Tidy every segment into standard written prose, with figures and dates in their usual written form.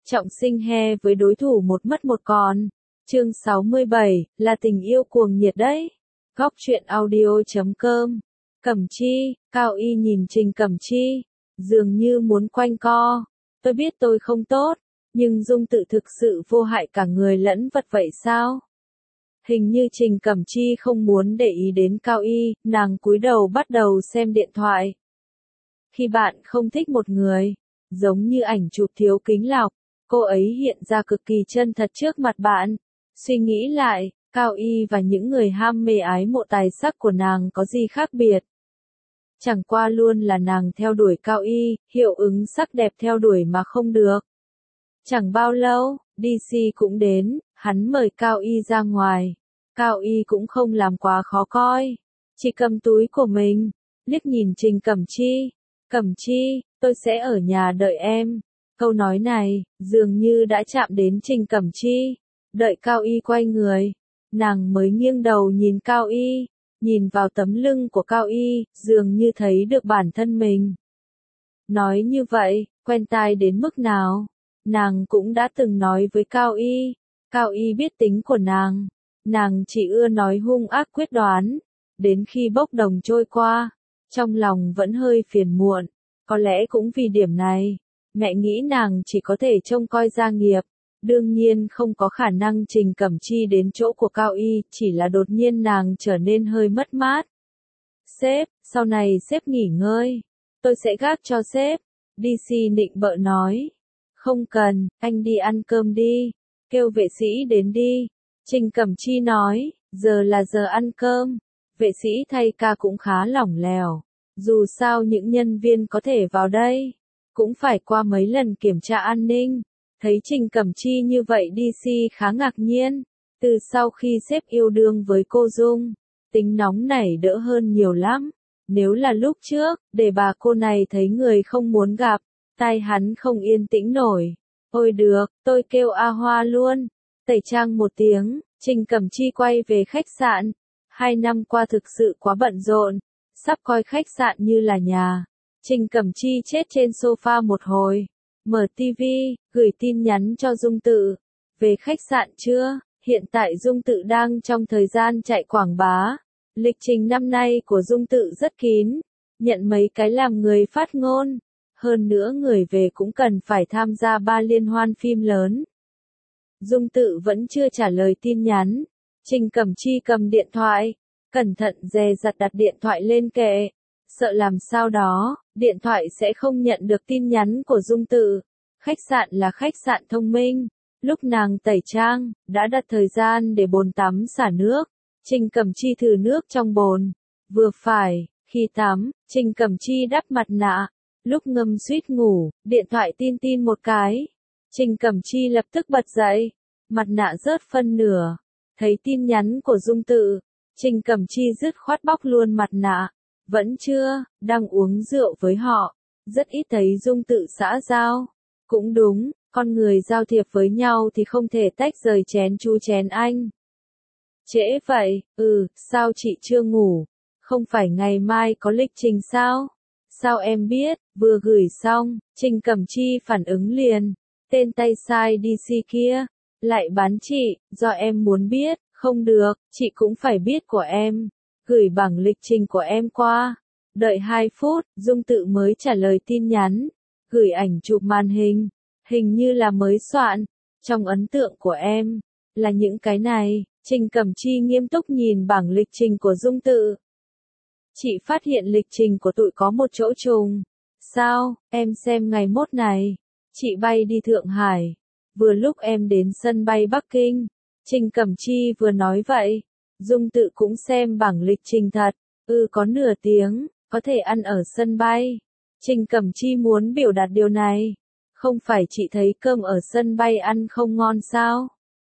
trọng sinh he với đối thủ một mất một còn. Chương 67, là tình yêu cuồng nhiệt đấy. Góc truyện audio.com. Cẩm Chi, Cao Y nhìn Trình Cẩm Chi, dường như muốn quanh co. Tôi biết tôi không tốt, nhưng Dung Tự thực sự vô hại cả người lẫn vật vậy sao? Hình như Trình Cẩm Chi không muốn để ý đến Cao Y, nàng cúi đầu bắt đầu xem điện thoại. Khi bạn không thích một người, giống như ảnh chụp thiếu kính lọc, cô ấy hiện ra cực kỳ chân thật trước mặt bạn. Suy nghĩ lại, Cao Y và những người ham mê ái mộ tài sắc của nàng có gì khác biệt? Chẳng qua luôn là nàng theo đuổi Cao Y, hiệu ứng sắc đẹp theo đuổi mà không được. Chẳng bao lâu, DC cũng đến, hắn mời Cao Y ra ngoài. Cao Y cũng không làm quá khó coi, chỉ cầm túi của mình, liếc nhìn Trình Cẩm Chi. Cẩm Chi, tôi sẽ ở nhà đợi em. Câu nói này, dường như đã chạm đến Trình Cẩm Chi. Đợi Cao Y quay người, nàng mới nghiêng đầu nhìn Cao Y, nhìn vào tấm lưng của Cao Y, dường như thấy được bản thân mình. Nói như vậy, quen tai đến mức nào? Nàng cũng đã từng nói với Cao Y. Cao Y biết tính của nàng chỉ ưa nói hung ác quyết đoán. Đến khi bốc đồng trôi qua, trong lòng vẫn hơi phiền muộn. Có lẽ cũng vì điểm này, mẹ nghĩ nàng chỉ có thể trông coi gia nghiệp. Đương nhiên không có khả năng Trình Cẩm Chi đến chỗ của Cao Y, chỉ là đột nhiên nàng trở nên hơi mất mát. Sếp, sau này sếp nghỉ ngơi, tôi sẽ gác cho sếp. DC nịnh bợ nói. Không cần, anh đi ăn cơm đi, kêu vệ sĩ đến đi. Trình Cẩm Chi nói, giờ là giờ ăn cơm. Vệ sĩ thay ca cũng khá lỏng lẻo. Dù sao những nhân viên có thể vào đây, cũng phải qua mấy lần kiểm tra an ninh. Thấy Trình Cẩm Chi như vậy DC khá ngạc nhiên. Từ sau khi sếp yêu đương với cô Dung, tính nóng nảy đỡ hơn nhiều lắm. Nếu là lúc trước, để bà cô này thấy người không muốn gặp, tai hắn không yên tĩnh nổi. Ôi được, tôi kêu A Hoa luôn. Tẩy trang một tiếng, Trình Cẩm Chi quay về khách sạn. 2 năm qua thực sự quá bận rộn, sắp coi khách sạn như là nhà. Trình Cẩm Chi chết trên sofa một hồi, mở TV, gửi tin nhắn cho Dung Tự. Về khách sạn chưa? Hiện tại Dung Tự đang trong thời gian chạy quảng bá. Lịch trình năm nay của Dung Tự rất kín, nhận mấy cái làm người phát ngôn. Hơn nữa người về cũng cần phải tham gia 3 liên hoan phim lớn. Dung Tự vẫn chưa trả lời tin nhắn. Trình Cẩm Chi cầm điện thoại, cẩn thận dè dặt đặt điện thoại lên kệ. Sợ làm sao đó, điện thoại sẽ không nhận được tin nhắn của Dung Tự. Khách sạn là khách sạn thông minh. Lúc nàng tẩy trang, đã đặt thời gian để bồn tắm xả nước. Trình Cẩm Chi thử nước trong bồn. Vừa phải, khi tắm, Trình Cẩm Chi đắp mặt nạ. Lúc ngâm suýt ngủ, điện thoại tin tin một cái. Trình Cẩm Chi lập tức bật dậy. Mặt nạ rớt phân nửa. Thấy tin nhắn của Dung Tự, Trình Cẩm Chi dứt khoát bóc luôn mặt nạ. Vẫn chưa, đang uống rượu với họ. Rất ít thấy Dung Tự xã giao. Cũng đúng, con người giao thiệp với nhau thì không thể tách rời chén chú chén anh. Trễ vậy, sao chị chưa ngủ? Không phải ngày mai có lịch trình sao? Sao em biết? Vừa gửi xong, Trình Cẩm Chi phản ứng liền. Tên tay sai DC kia, lại bán chị, do em muốn biết, không được, chị cũng phải biết của em. Gửi bảng lịch trình của em qua. Đợi 2 phút, Dung Tự mới trả lời tin nhắn. Gửi ảnh chụp màn hình. Hình như là mới soạn. Trong ấn tượng của em, là những cái này. Trình Cẩm Chi nghiêm túc nhìn bảng lịch trình của Dung Tự. Chị phát hiện lịch trình của tụi có một chỗ trùng. Sao, em xem ngày mốt này. Chị bay đi Thượng Hải. Vừa lúc em đến sân bay Bắc Kinh. Trình Cẩm Chi vừa nói vậy. Dung Tự cũng xem bảng lịch trình thật. Có nửa tiếng, có thể ăn ở sân bay. Trình Cẩm Chi muốn biểu đạt điều này. Không phải chị thấy cơm ở sân bay ăn không ngon sao?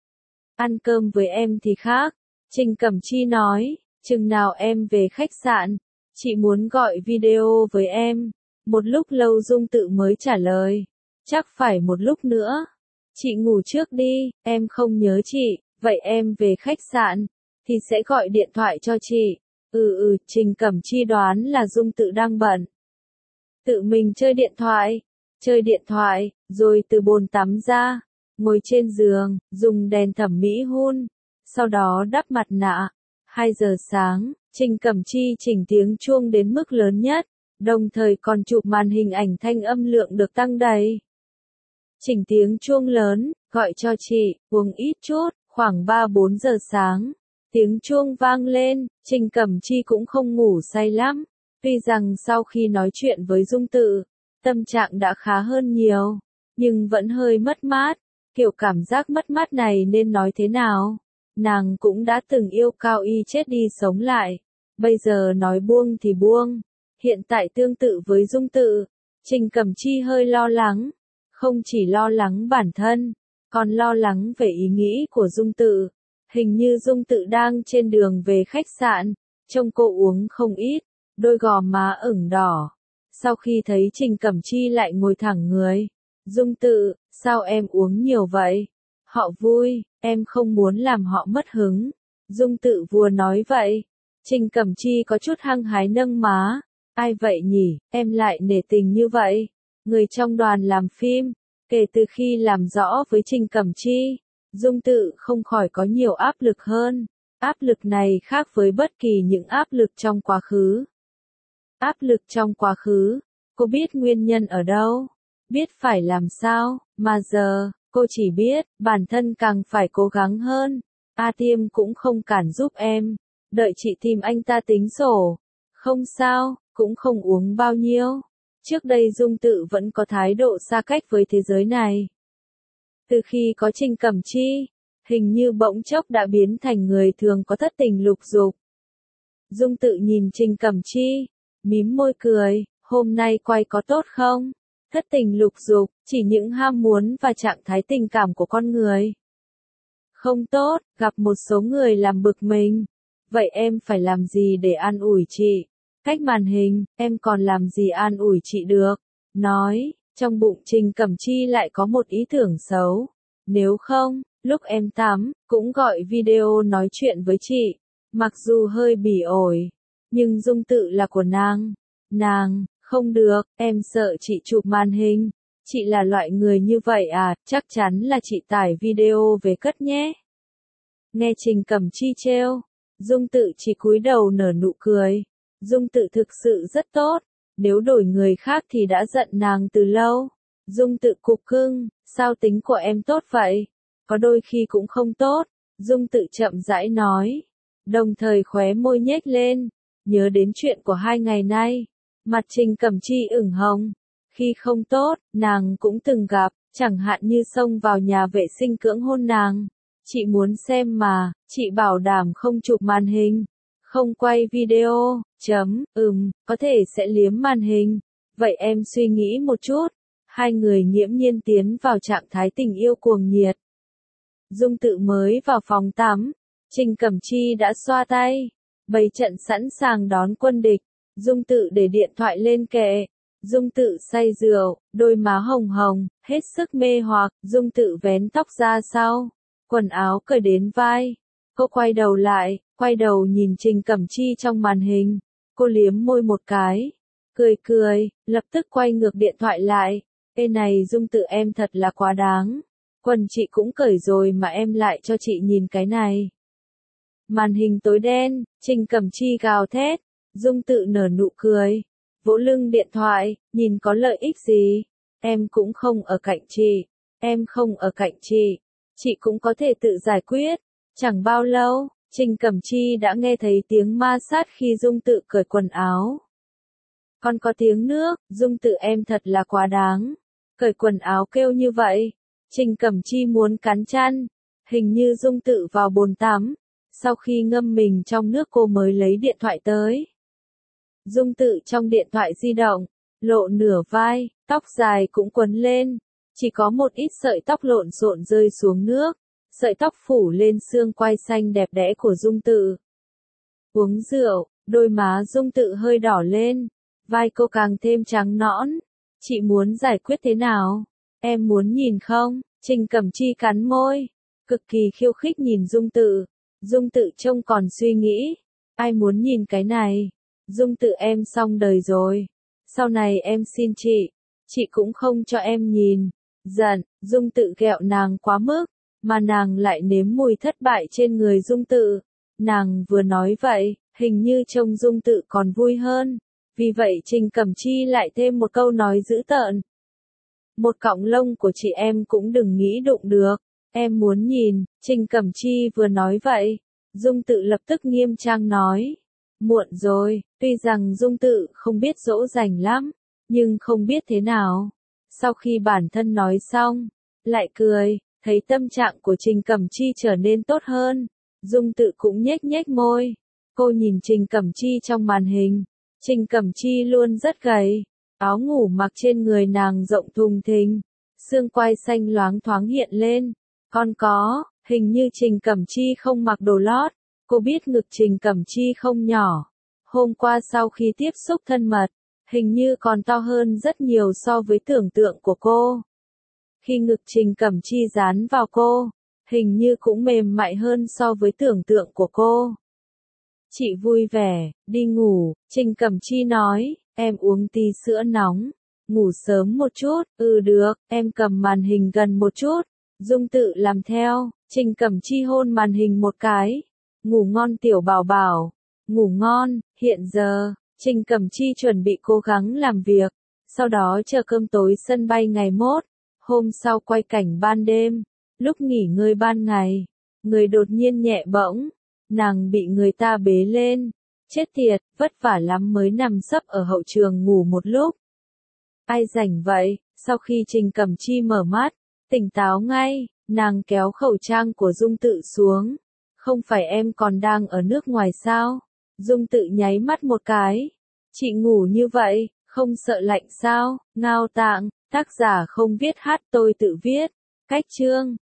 Ăn cơm với em thì khác. Trình Cẩm Chi nói, chừng nào em về khách sạn, chị muốn gọi video với em. Một lúc lâu Dung Tự mới trả lời. Chắc phải một lúc nữa. Chị ngủ trước đi, em không nhớ chị, vậy em về khách sạn, thì sẽ gọi điện thoại cho chị. Trình Cẩm Chi đoán là Dung Tự đang bận. Tự mình chơi điện thoại. chơi điện thoại, rồi từ bồn tắm ra, ngồi trên giường, dùng đèn thẩm mỹ hun, sau đó đắp mặt nạ. 2 giờ sáng, Trình Cẩm Chi chỉnh tiếng chuông đến mức lớn nhất, đồng thời còn chụp màn hình ảnh thanh âm lượng được tăng đầy. Chỉnh tiếng chuông lớn, gọi cho chị, uống ít chút, khoảng 3-4 giờ sáng. Tiếng chuông vang lên, Trình Cẩm Chi cũng không ngủ say lắm. Tuy rằng sau khi nói chuyện với Dung Tự, tâm trạng đã khá hơn nhiều, nhưng vẫn hơi mất mát. Kiểu cảm giác mất mát này nên nói thế nào? Nàng cũng đã từng yêu Cao Y chết đi sống lại. Bây giờ nói buông thì buông. Hiện tại tương tự với Dung Tự, Trình Cẩm Chi hơi lo lắng. Không chỉ lo lắng bản thân, còn lo lắng về ý nghĩ của Dung Tự. Hình như Dung Tự đang trên đường về khách sạn, trông cô uống không ít, đôi gò má ửng đỏ. Sau khi thấy Trình Cẩm Chi lại ngồi thẳng người, Dung Tự, sao em uống nhiều vậy? Họ vui, em không muốn làm họ mất hứng. Dung Tự vừa nói vậy, Trình Cẩm Chi có chút hăng hái nâng má. Ai vậy nhỉ, em lại nể tình như vậy? Người trong đoàn làm phim, kể từ khi làm rõ với Trình Cẩm Chi, Dung Tự không khỏi có nhiều áp lực hơn. Áp lực này khác với bất kỳ những áp lực trong quá khứ. Áp lực trong quá khứ, cô biết nguyên nhân ở đâu, biết phải làm sao, mà giờ, cô chỉ biết, bản thân càng phải cố gắng hơn. A Tiêm cũng không cản giúp em, đợi chị tìm anh ta tính sổ. Không sao, cũng không uống bao nhiêu. Trước đây Dung Tự vẫn có thái độ xa cách với thế giới này. Từ khi có Trình Cẩm Chi, hình như bỗng chốc đã biến thành người thường có thất tình lục dục. Dung Tự nhìn Trình Cẩm Chi, mím môi cười, hôm nay quay có tốt không? Thất tình lục dục, chỉ những ham muốn và trạng thái tình cảm của con người. Không tốt, gặp một số người làm bực mình. Vậy em phải làm gì để an ủi chị? Cách màn hình, em còn làm gì an ủi chị được? Nói, trong bụng Trình Cẩm Chi lại có một ý tưởng xấu. Nếu không, lúc em tắm, cũng gọi video nói chuyện với chị. Mặc dù hơi bỉ ổi, nhưng Dung Tự là của nàng. Nàng, không được, em sợ chị chụp màn hình. Chị là loại người như vậy à, chắc chắn là chị tải video về cất nhé. Nghe Trình Cẩm Chi trêu, Dung Tự chỉ cúi đầu nở nụ cười. Dung Tự thực sự rất tốt, nếu đổi người khác thì đã giận nàng từ lâu. Dung Tự cục cưng, sao tính của em tốt vậy? Có đôi khi cũng không tốt, Dung Tự chậm rãi nói, đồng thời khóe môi nhếch lên, nhớ đến chuyện của 2 ngày nay. Mặt Trình Cẩm Chi ửng hồng, khi không tốt, nàng cũng từng gặp, chẳng hạn như xông vào nhà vệ sinh cưỡng hôn nàng. Chị muốn xem mà, chị bảo đảm không chụp màn hình, không quay video, có thể sẽ liếm màn hình. Vậy em suy nghĩ một chút. Hai người nghiễm nhiên tiến vào trạng thái tình yêu cuồng nhiệt. Dung Tự mới vào phòng tắm, Trình Cẩm Chi đã xoa tay, bày trận sẵn sàng đón quân địch. Dung Tự để điện thoại lên kệ. Dung Tự say rượu, đôi má hồng hồng, hết sức mê hoặc. Dung Tự vén tóc ra sau, quần áo cởi đến vai. Cô quay đầu lại, quay đầu nhìn Trình Cẩm Chi trong màn hình. Cô liếm môi một cái, cười cười, lập tức quay ngược điện thoại lại. Ê này Dung Tự em thật là quá đáng. Quần chị cũng cởi rồi mà em lại cho chị nhìn cái này. Màn hình tối đen, Trình Cẩm Chi gào thét. Dung Tự nở nụ cười, vỗ lưng điện thoại, nhìn có lợi ích gì? Em cũng không ở cạnh chị, em không ở cạnh chị cũng có thể tự giải quyết. Chẳng bao lâu, Trình Cẩm Chi đã nghe thấy tiếng ma sát khi Dung Tự cởi quần áo. Còn có tiếng nước, Dung Tự em thật là quá đáng. Cởi quần áo kêu như vậy. Trình Cẩm Chi muốn cắn chăn. Hình như Dung Tự vào bồn tắm. Sau khi ngâm mình trong nước cô mới lấy điện thoại tới. Dung Tự trong điện thoại di động, lộ nửa vai, tóc dài cũng quấn lên. Chỉ có một ít sợi tóc lộn xộn rơi xuống nước. Sợi tóc phủ lên xương quai xanh đẹp đẽ của Dung Tự. Uống rượu, đôi má Dung Tự hơi đỏ lên. Vai cô càng thêm trắng nõn. Chị muốn giải quyết thế nào? Em muốn nhìn không? Trình Cẩm Chi cắn môi, cực kỳ khiêu khích nhìn Dung Tự. Dung Tự trông còn suy nghĩ. Ai muốn nhìn cái này? Dung Tự em xong đời rồi. Sau này em xin chị. Chị cũng không cho em nhìn. Giận, Dung Tự ghẹo nàng quá mức, mà nàng lại nếm mùi thất bại trên người Dung Tự. Nàng vừa nói vậy, hình như trông Dung Tự còn vui hơn. Vì vậy Trình Cẩm Chi lại thêm một câu nói dữ tợn. Một cọng lông của chị em cũng đừng nghĩ đụng được. Em muốn nhìn, Trình Cẩm Chi vừa nói vậy. Dung Tự lập tức nghiêm trang nói. Muộn rồi, tuy rằng Dung Tự không biết dỗ dành lắm, nhưng không biết thế nào. Sau khi bản thân nói xong, lại cười, thấy tâm trạng của Trình Cẩm Chi trở nên tốt hơn. Dung Tự cũng nhếch nhếch môi. Cô nhìn Trình Cẩm Chi trong màn hình. Trình Cẩm Chi luôn rất gầy. Áo ngủ mặc trên người nàng rộng thùng thình. Xương quai xanh loáng thoáng hiện lên. Còn có, hình như Trình Cẩm Chi không mặc đồ lót. Cô biết ngực Trình Cẩm Chi không nhỏ. Hôm qua sau khi tiếp xúc thân mật, hình như còn to hơn rất nhiều so với tưởng tượng của cô. Khi ngực Trình Cẩm Chi dán vào cô, hình như cũng mềm mại hơn so với tưởng tượng của cô. Chị vui vẻ, đi ngủ, Trình Cẩm Chi nói, em uống tí sữa nóng, ngủ sớm một chút, được, em cầm màn hình gần một chút. Dung Tự làm theo, Trình Cẩm Chi hôn màn hình một cái. Ngủ ngon tiểu bảo bảo, ngủ ngon. Hiện giờ, Trình Cẩm Chi chuẩn bị cố gắng làm việc, sau đó chờ cơm tối sân bay ngày mốt. Hôm sau quay cảnh ban đêm, lúc nghỉ ngơi ban ngày, người đột nhiên nhẹ bỗng, nàng bị người ta bế lên. Chết tiệt, vất vả lắm mới nằm sấp ở hậu trường ngủ một lúc. Ai rảnh vậy? Sau khi Trình Cẩm Chi mở mắt, tỉnh táo ngay, nàng kéo khẩu trang của Dung Tự xuống. Không phải em còn đang ở nước ngoài sao? Dung Tự nháy mắt một cái. Chị ngủ như vậy, không sợ lạnh sao? Ngao Tạng, tác giả không viết hát tôi tự viết. Cách chương